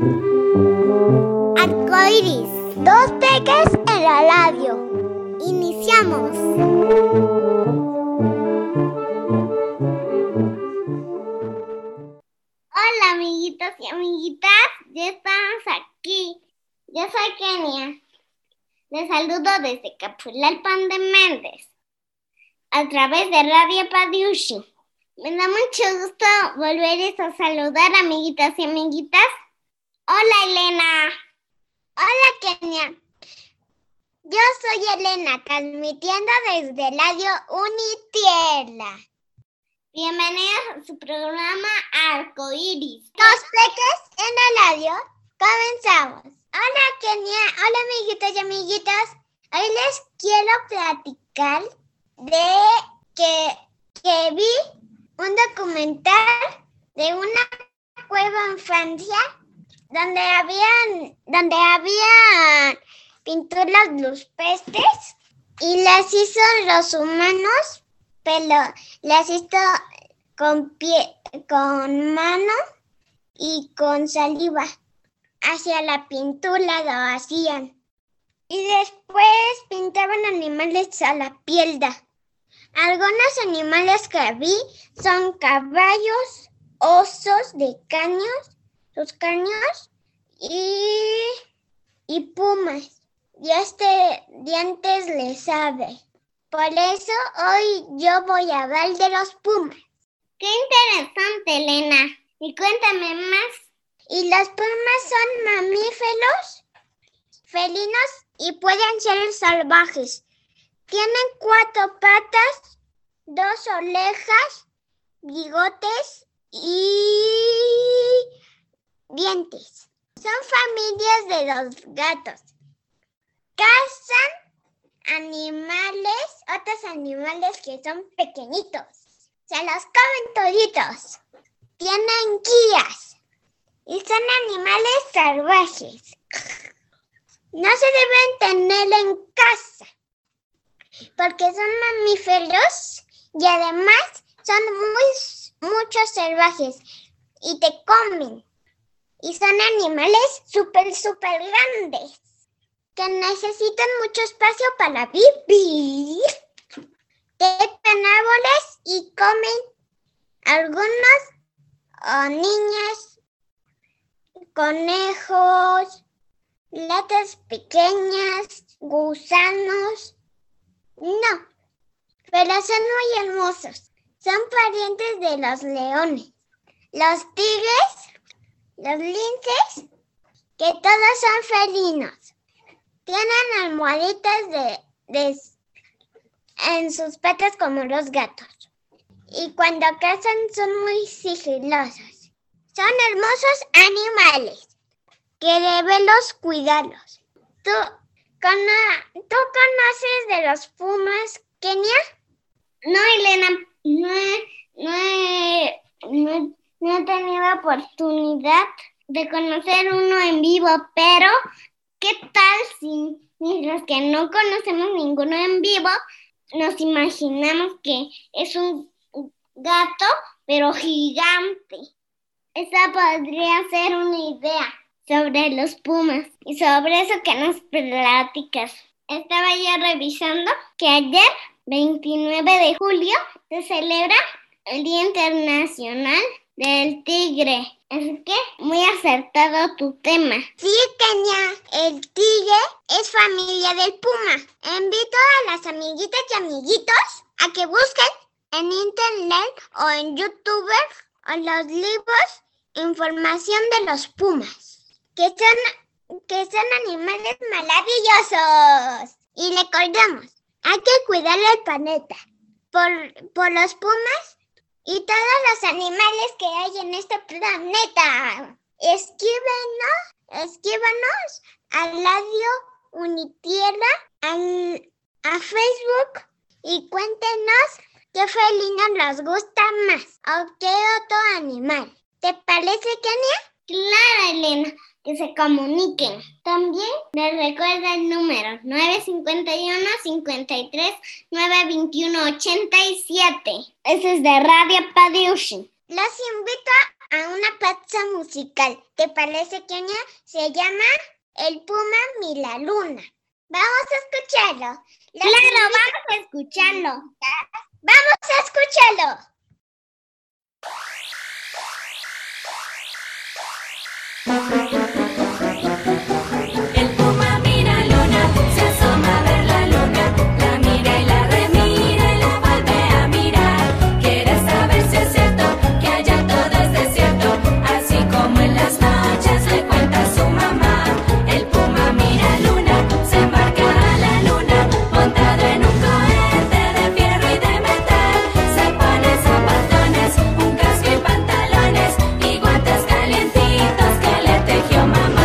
Arcoiris, dos peques en la radio. Iniciamos. Hola amiguitos y amiguitas, ya estamos aquí. Yo soy Kenia. Les saludo desde Capulalpan de Méndez, a través de Radio Padiushi. Me da mucho gusto volverles a saludar, amiguitas y amiguitas. Hola, Elena. Hola, Kenia. Yo soy Elena, transmitiendo desde Radio Unitierra. Bienvenidos a su programa Arcoiris. Dos peques en la radio. Comenzamos. Hola, Kenia. Hola, amiguitos y amiguitas. Hoy les quiero platicar de que vi un documental de una cueva en Francia donde había pinturas rupestres y las hizo los humanos, pero las hizo con mano y con saliva. Hacia la pintura lo hacían. Y después pintaban animales a la piedra. Algunos animales que vi son caballos, osos de sus caños y pumas. Dientes le sabe. Por eso hoy yo voy a hablar de los pumas. ¡Qué interesante, Elena! Y cuéntame más. Y los pumas son mamíferos, felinos y pueden ser salvajes. Tienen 4 patas, 2 orejas, bigotes y dientes. Son familias de los gatos. Cazan otros animales que son pequeñitos. Se los comen toditos. Tienen guías y son animales salvajes. No se deben tener en casa porque son mamíferos y además son muchos salvajes y te comen. Y son animales súper grandes que necesitan mucho espacio para vivir. Trepan árboles y comen algunos niñas, conejos, ratas pequeñas, gusanos. No, pero son muy hermosos. Son parientes de los leones, los tigres, los linces, que todos son felinos. Tienen almohaditas en sus patas como los gatos. Y cuando cazan son muy sigilosos. Son hermosos animales que debemos cuidarlos. ¿Tú conoces de los pumas, Kenia? No, Elena, no he tenido oportunidad de conocer uno en vivo, pero ¿qué tal si los que no conocemos ninguno en vivo nos imaginamos que es un gato, pero gigante? Esa podría ser una idea sobre los pumas y sobre eso que nos platicas. Estaba yo revisando que ayer, 29 de julio, se celebra el Día Internacional del Tigre. Así que muy acertado tu tema. Sí, Kenia, el tigre es familia del puma. Invito a las amiguitas y amiguitos a que busquen en internet o en YouTube o los libros información de los pumas, que son animales maravillosos. Y recordemos, hay que cuidar el planeta por los pumas y todos los animales que hay en este planeta. Escríbanos a Radio Unitierra, a Facebook y cuéntenos qué felino les gusta más o qué otro animal. ¿Te parece, Kenia? Claro, Elena, que se comuniquen. También les recuerda el número 951-53-921-87. Ese es de Radio Padiushi. Los invito a una pieza musical. ¿Te parece, Kenia? Se llama El Puma y la Luna. Vamos a escucharlo. Claro, vamos a escucharlo. ¡Vamos a escucharlo! El puma mira luna, se asoma a ver la luna, la mira y la remira y la vuelve a mirar. Quiere saber si es cierto que allá todo es desierto, así como en las noches le cuenta su mamá. El puma mira luna, se embarca a la luna, montado en un cohete de fierro y de metal. Se pone zapatones, un casco y pantalones y guantes calientitos que le tejió mamá.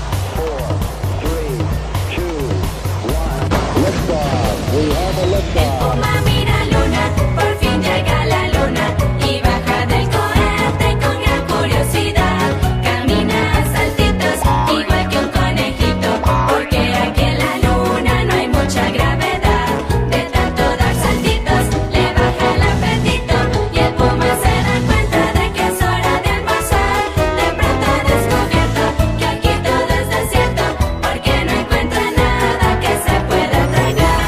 El puma mira luna, por fin llega a la luna y baja del cohete con gran curiosidad. Camina a saltitos, igual que un conejito, porque aquí en la luna no hay mucha gravedad. De tanto dar saltitos, le baja el apetito y el puma se da cuenta de que es hora de almorzar. De pronto ha descubierto que aquí todo es desierto, porque no encuentra nada que se pueda tragar.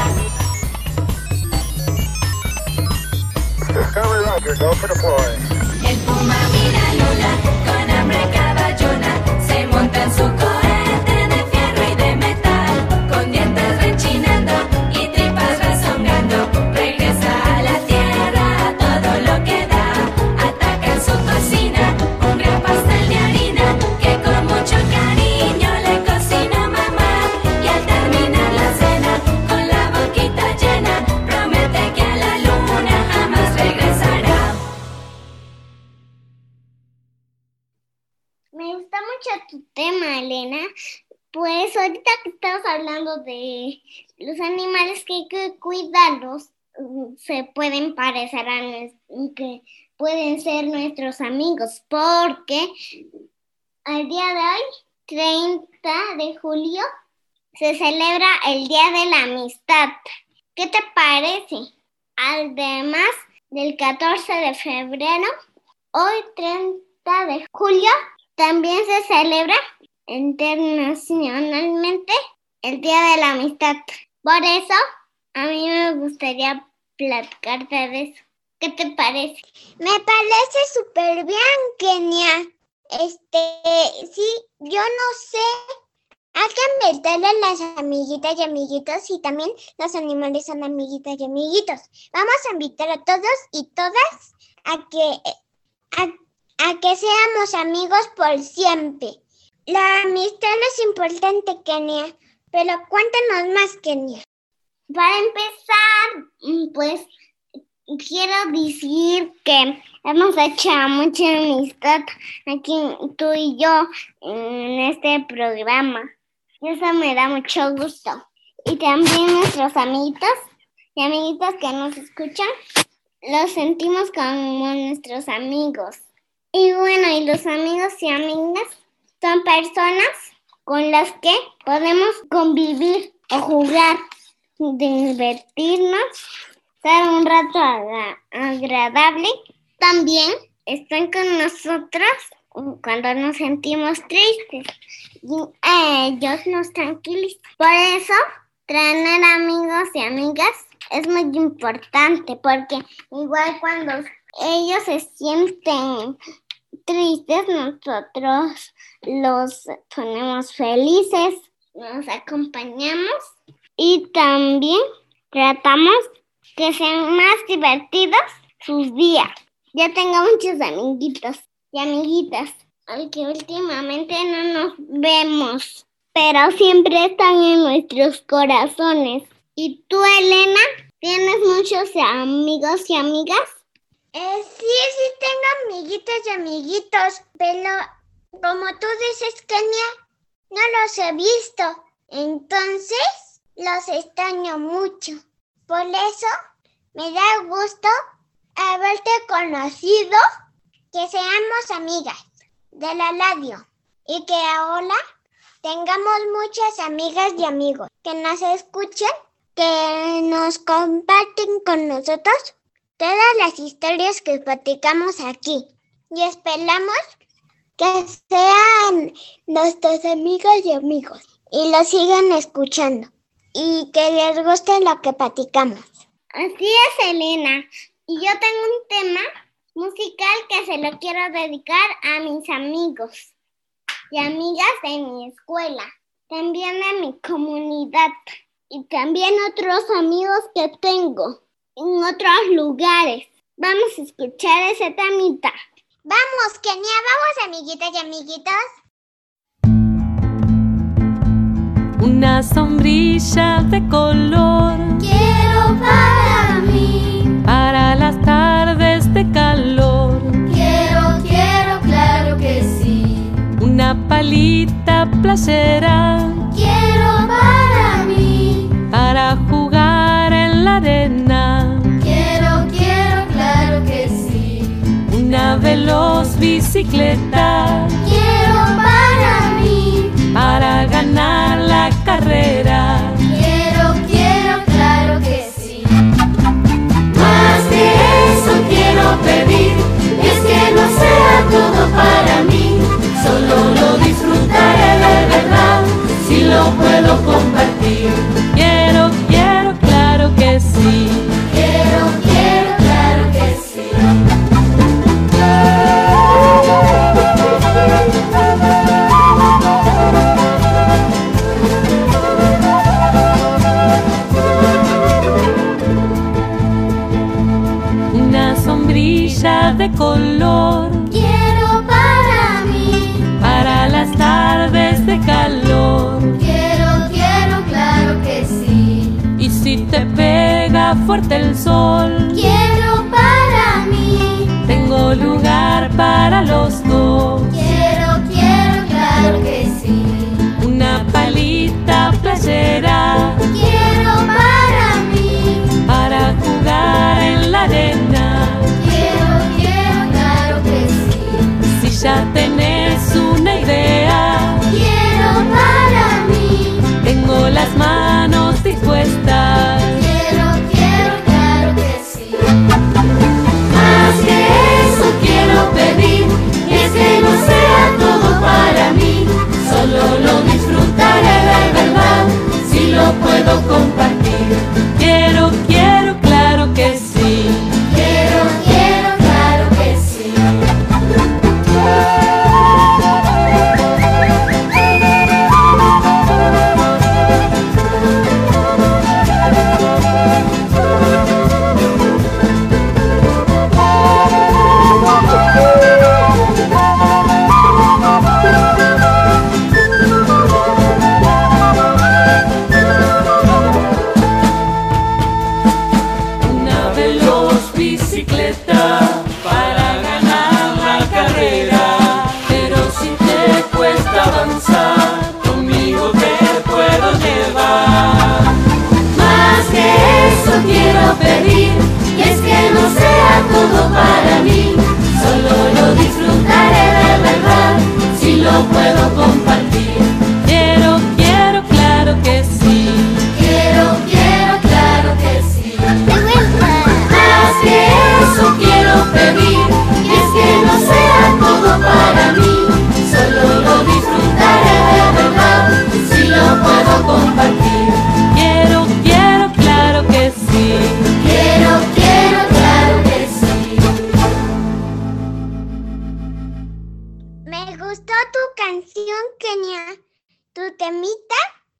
Discovery Roger, go for deploy. El puma mira luna, con hambre caballona, se monta en su cohete de fierro y de metal, con dientes rechinando y tripas rezongando, regresa a la tierra a todo lo que da, ataca en su cocina un gran pastel de harina, que con mucho cariño le cocinó mamá, y al terminar la cena, con la boquita llena, promete que a la luna jamás regresará. Me gusta mucho tu tema, Elena. Pues ahorita que estamos hablando de los animales que hay que cuidarlos, se pueden parecer que pueden ser nuestros amigos, porque al día de hoy, 30 de julio, se celebra el Día de la Amistad. ¿Qué te parece? Además del 14 de febrero, hoy 30 de julio, también se celebra internacionalmente el Día de la Amistad. Por eso, a mí me gustaría platicarte de eso. ¿Qué te parece? Me parece súper bien, Kenia. Sí, yo no sé. Hay que invitarle a las amiguitas y amiguitos, y también los animales son amiguitas y amiguitos. Vamos a invitar a todos y todas a que seamos amigos por siempre. La amistad es importante, Kenia, pero cuéntanos más, Kenia. Para empezar, pues quiero decir que hemos hecho mucha amistad aquí tú y yo en este programa. Y eso me da mucho gusto. Y también nuestros amiguitos y amiguitas que nos escuchan, los sentimos como nuestros amigos. Y bueno, y los amigos y amigas son personas con las que podemos convivir o jugar, divertirnos, pasar un rato agradable. También están con nosotros cuando nos sentimos tristes y ellos nos tranquilizan. Por eso, tener amigos y amigas es muy importante, porque igual cuando ellos se sienten tristes, nosotros los ponemos felices, nos acompañamos y también tratamos que sean más divertidos sus días. Ya tengo muchos amiguitos y amiguitas, aunque últimamente no nos vemos, pero siempre están en nuestros corazones. ¿Y tú, Elena, tienes muchos amigos y amigas? Sí tengo amiguitos y amiguitos, pero como tú dices, Kenia, no los he visto, entonces los extraño mucho. Por eso me da gusto haberte conocido, que seamos amigas de la radio y que ahora tengamos muchas amigas y amigos que nos escuchen, que nos comparten con nosotros todas las historias que platicamos aquí. y esperamos que sean nuestros amigos y amigos y lo sigan escuchando y que les guste lo que platicamos. Así es, Elena. Y yo tengo un tema musical que se lo quiero dedicar a mis amigos y amigas de mi escuela, también de mi comunidad y también otros amigos que tengo en otros lugares. Vamos a escuchar ese temita. Vamos, Kenia, vamos, amiguitas y amiguitos. Una sombrilla de color Quiero para mí, para las tardes de calor. quiero, claro que sí. Una palita playera Quiero para mí, para jugar en la arena. quiero, claro que sí. Una veloz bicicleta Quiero para mí, para ganar la carrera. quiero, claro que sí. Más de eso quiero pedir, y es que no sea todo para mí, solo lo disfrutaré de verdad, si lo puedo compartir. Quiero, claro que sí. Quiero, claro que sí. Una sombrilla de color Quiero para mí, para las tardes de calor. quiero, claro que sí. Y si te pega fuerte el sol, Quiero para mí, tengo lugar para los dos. quiero, claro que sí. Una palita playera Quiero para mí, para jugar en la arena. quiero, claro que sí. Si ya tenés una idea, Quiero para mí, tengo las manos dispuestas. quiero, claro que sí. Más que eso quiero pedir, y es que no sea todo para mí, solo lo disfrutaré de verdad, si lo puedo compartir. Quiero, claro que sí. Quiero, claro que sí. Una veloz bicicleta para ganar la carrera. Pero si te cuesta avanzar, conmigo te puedo llevar. Más que eso quiero pedir, y es que no sea todo para mí, solo lo disfrutaré de verdad, si lo puedo compartir. Quiero, claro que sí. Quiero, claro que sí. Más que eso quiero pedir, y es que no sea todo para mí, solo lo disfrutaré de verdad, si lo puedo compartir. Quiero, claro que sí. Quiero, claro que sí. Me gustó tu canción, Kenia, tu temita.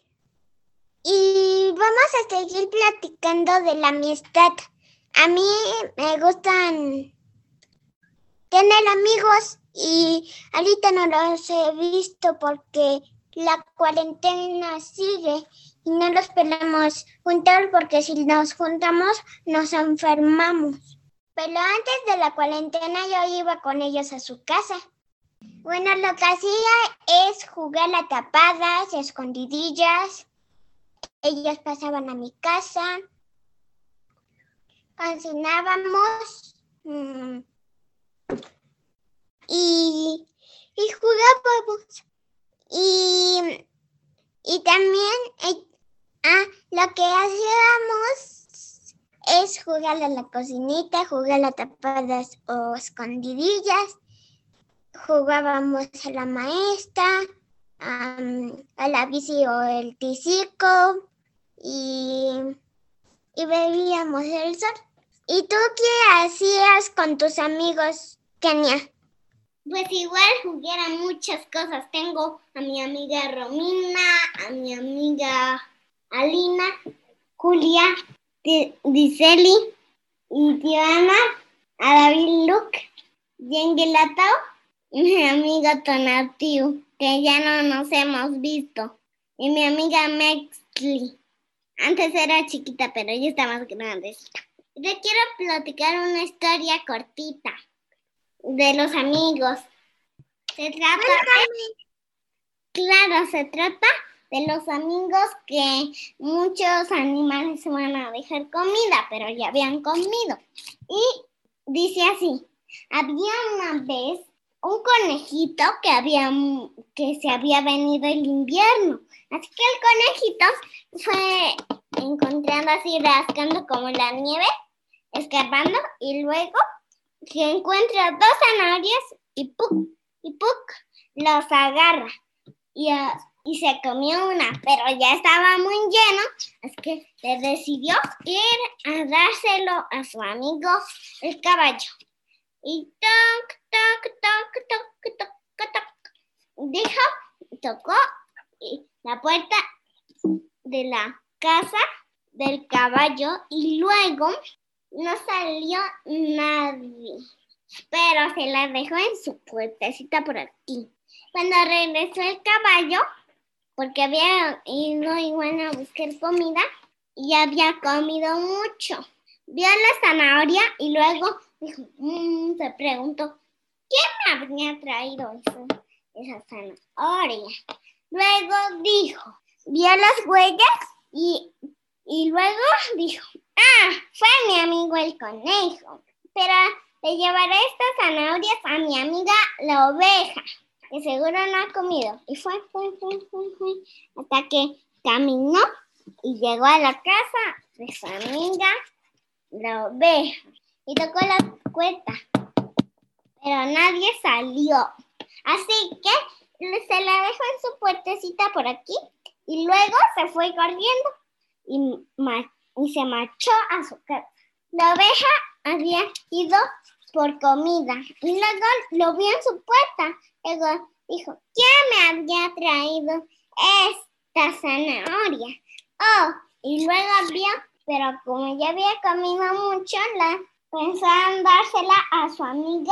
Y vamos a seguir platicando de la amistad. A mí me gustan tener amigos y ahorita no los he visto porque la cuarentena sigue y no los podemos juntar porque si nos juntamos nos enfermamos. Pero antes de la cuarentena yo iba con ellos a su casa. Bueno, lo que hacía es jugar a tapadas, escondidillas. Ellos pasaban a mi casa, cocinábamos y jugábamos. Y también lo que hacíamos es jugar a la cocinita, jugar a tapadas o escondidillas jugábamos a la maestra, a la bici o el triciclo y veíamos el sol. ¿Y tú qué hacías con tus amigos, Kenia? Pues igual jugué a muchas cosas. Tengo a mi amiga Romina, a mi amiga Alina, Julia, Diseli y Diana, a David Luke, Yengelatao y mi amiga Tonatiu, que ya no nos hemos visto. Y mi amiga Mexli. Antes era chiquita, pero ya está más grande. Te quiero platicar una historia cortita de los amigos. Se trata de los amigos que muchos animales se van a dejar comida, pero ya habían comido. Y dice así: había una vez un conejito que se había venido el invierno. Así que el conejito fue encontrando así, rascando como la nieve, escarbando, y luego que encuentra 2 zanahorias y ¡puc! Y ¡puc! Los agarra y se comió una, pero ya estaba muy lleno, así que le decidió ir a dárselo a su amigo el caballo. Y toc, toc, toc, toc, toc, toc, dijo, tocó la puerta de la casa del caballo y luego no salió nadie, pero se la dejó en su puertecita por aquí. Cuando regresó el caballo, porque había ido igual a buscar comida y había comido mucho, vio la zanahoria y luego dijo, se preguntó, ¿quién me habría traído esa zanahoria? Luego dijo, vio las huellas y luego dijo, fue mi amigo el conejo, pero le llevaré estas zanahorias a mi amiga la oveja, que seguro no ha comido. Y fue, hasta que caminó y llegó a la casa de su amiga la oveja y tocó la puerta, pero nadie salió. Así que se la dejó en su puertecita por aquí y luego se fue corriendo y se marchó a su casa. La oveja había ido por comida y luego lo vio en su puerta. Luego dijo, ¿quién me había traído esta zanahoria? Y luego vio, pero como ya había comido mucho, pensó en dársela a su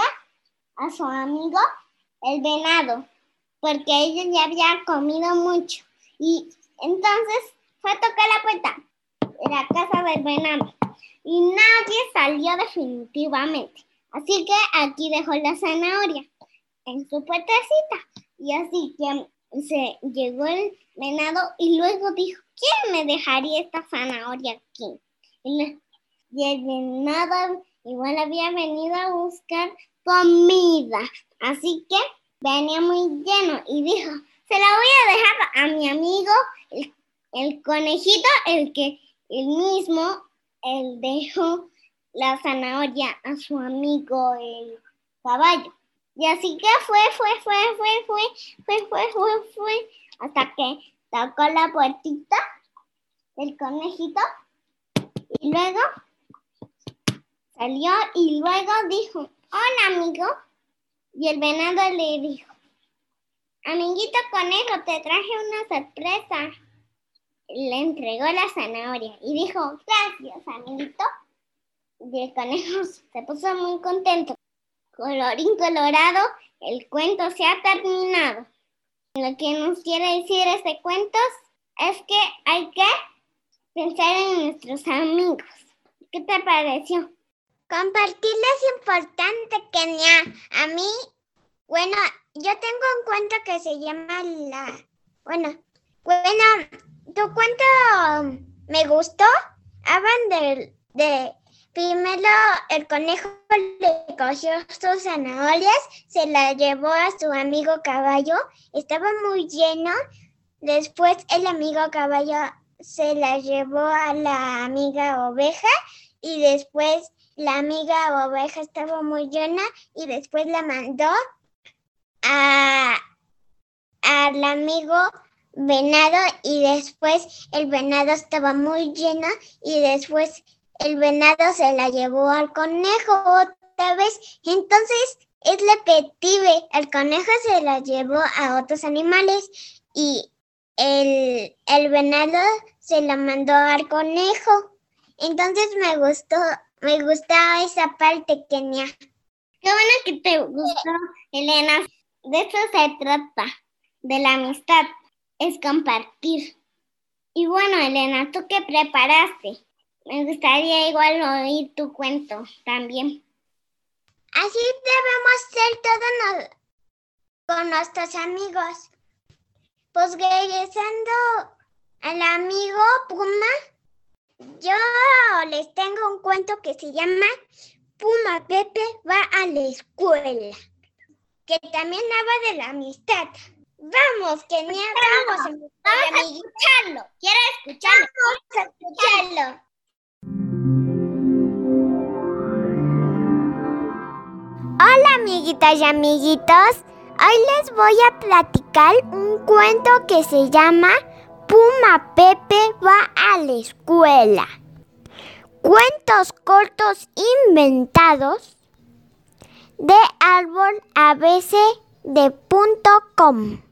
amigo el venado, porque ella ya había comido mucho. Y entonces fue a tocar la puerta de la casa del venado y nadie salió definitivamente. Así que aquí dejó la zanahoria en su puertecita. Y así que se llegó el venado y luego dijo, ¿quién me dejaría esta zanahoria aquí? Y el venado igual había venido a buscar comida. Así que venía muy lleno y dijo, se la voy a dejar a mi amigo el conejito, él dejó la zanahoria a su amigo el caballo. Y así que fue, hasta que tocó la puertita del conejito y luego salió y luego dijo, hola amigo. Y el venado le dijo, amiguito conejo, te traje una sorpresa. Le entregó la zanahoria y dijo, gracias amiguito. Y el conejo se puso muy contento. Colorín colorado, el cuento se ha terminado. Lo que nos quiere decir este cuento es que hay que pensar en nuestros amigos. ¿Qué te pareció? Compartir es importante, Kenia. A mí, bueno, yo tengo un cuento que se llama tu cuento me gustó. Hablan de primero el conejo le cogió sus zanahorias, se las llevó a su amigo caballo, estaba muy lleno. Después el amigo caballo se las llevó a la amiga oveja y después la amiga oveja estaba muy llena y después la mandó al amigo venado y después el venado estaba muy lleno y después el venado se la llevó al conejo otra vez. Entonces es repetible. El conejo se la llevó a otros animales y el venado se la mandó al conejo. Entonces me gustaba esa parte, Kenia. Qué bueno que te gustó, Elena. De eso se trata, de la amistad, es compartir. Y bueno, Elena, ¿tú qué preparaste? Me gustaría igual oír tu cuento también. Así debemos ser todos con nuestros amigos. Pues regresando al amigo Puma, yo les tengo un cuento que se llama Puma Pepe va a la escuela, que también habla de la amistad. Vamos, Kenia, vamos a escucharlo. Quiero escucharlo. Vamos a escucharlo. Hola, amiguitas y amiguitos. Hoy les voy a platicar un cuento que se llama Puma Pepe va a la escuela. Cuentos cortos inventados de arbolabc.com.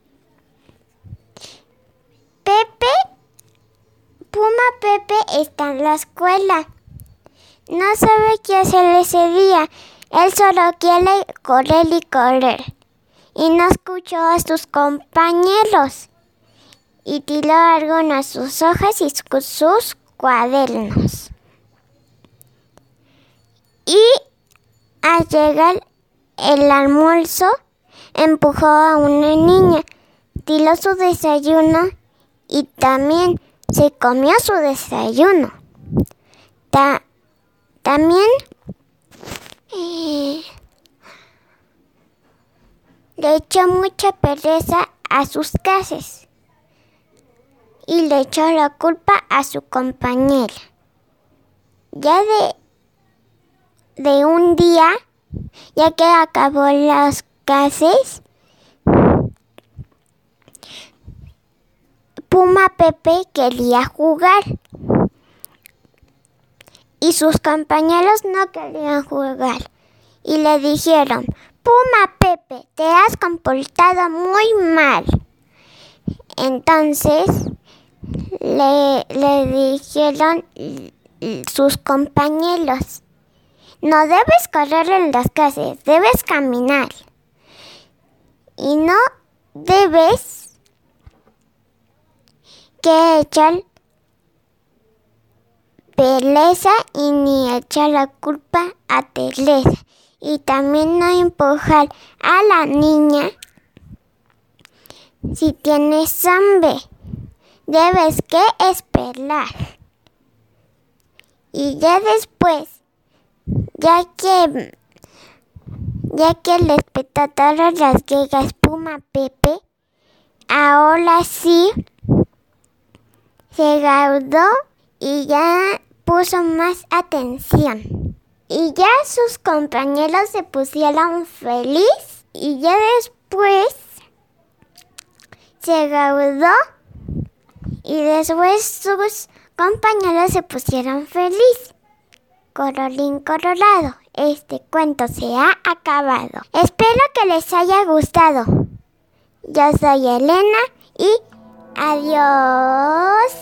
Puma Pepe está en la escuela. No sabe qué hacer ese día. Él solo quiere correr y correr. Y no escuchó a sus compañeros. Y tiró algunas sus hojas y sus cuadernos. Y al llegar el almuerzo, empujó a una niña, tiró su desayuno y también se comió su desayuno. También le echó mucha pereza a sus clases y le echó la culpa a su compañera. Ya de un día, ya que acabó las clases, Puma Pepe quería jugar y sus compañeros no querían jugar y le dijeron: Puma Pepe, te has comportado muy mal. Entonces le dijeron sus compañeros: no debes correr en las clases, debes caminar. Y no debes que echar pereza y ni echar la culpa a Teresa. Y también no empujar a la niña si tienes hambre. Debes que esperar. Y ya después, ya que les petó todas las llegas Puma Pepe, ahora sí se graduó y ya puso más atención. Y ya sus compañeros se pusieron feliz y ya después se graduó y después sus compañeros se pusieron feliz. Colorín colorado, este cuento se ha acabado. Espero que les haya gustado. Yo soy Elena y adiós.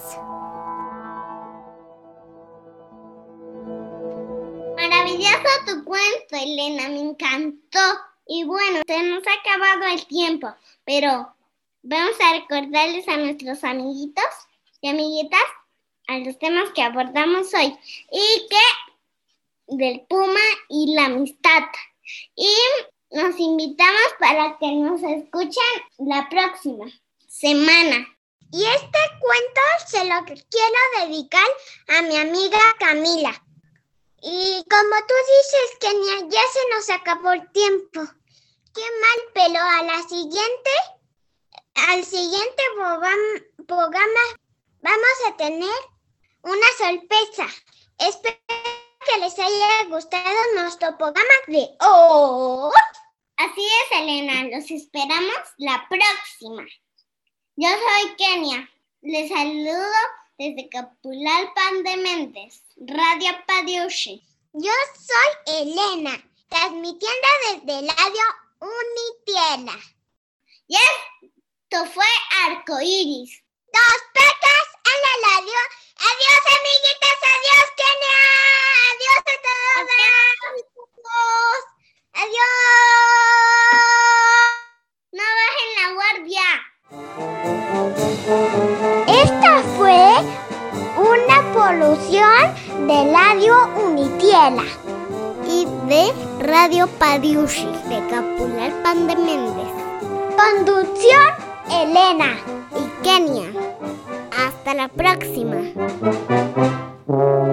Maravilloso tu cuento, Elena, me encantó. Y bueno, se nos ha acabado el tiempo, pero vamos a recordarles a nuestros amiguitos y amiguitas a los temas que abordamos hoy y que del Puma y la amistad. Y nos invitamos para que nos escuchen la próxima semana. Y este cuento se lo quiero dedicar a mi amiga Camila. Y como tú dices, Kenia, ya se nos acabó el tiempo. Qué mal, pero al siguiente programa vamos a tener una sorpresa. Espero que les haya gustado nuestro programa de hoy. Así es, Elena. Los esperamos la próxima. Yo soy Kenia. Les saludo desde Capulalpan de Méndez, Radio Padiushi. Yo soy Elena, transmitiendo desde Radio Unitiela. Y esto fue Arcoíris. Dos pecas en la radio. Adiós, amiguitas. Adiós, Kenia. Adiós a todas. Adiós. No bajen la guardia. Esta fue una producción de Radio Unitiela Y de Radio Padiushi, de Capulalpan de Méndez. Conducción Elena y Kenia. Hasta la próxima.